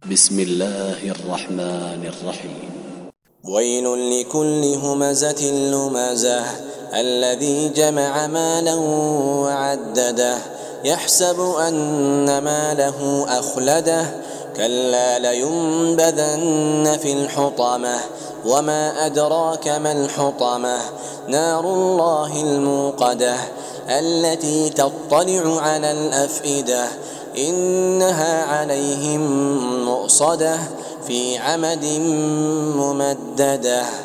بسم الله الرحمن الرحيم. ويل لكل همزة لمزة الذي جمع مالا وعدده يحسب أن ماله أخلده كلا لينبذن في الحطمة وما أدراك ما الحطمة نار الله الموقدة التي تطلع على الأفئدة إنها عليهم مؤصدة في عمد ممددة.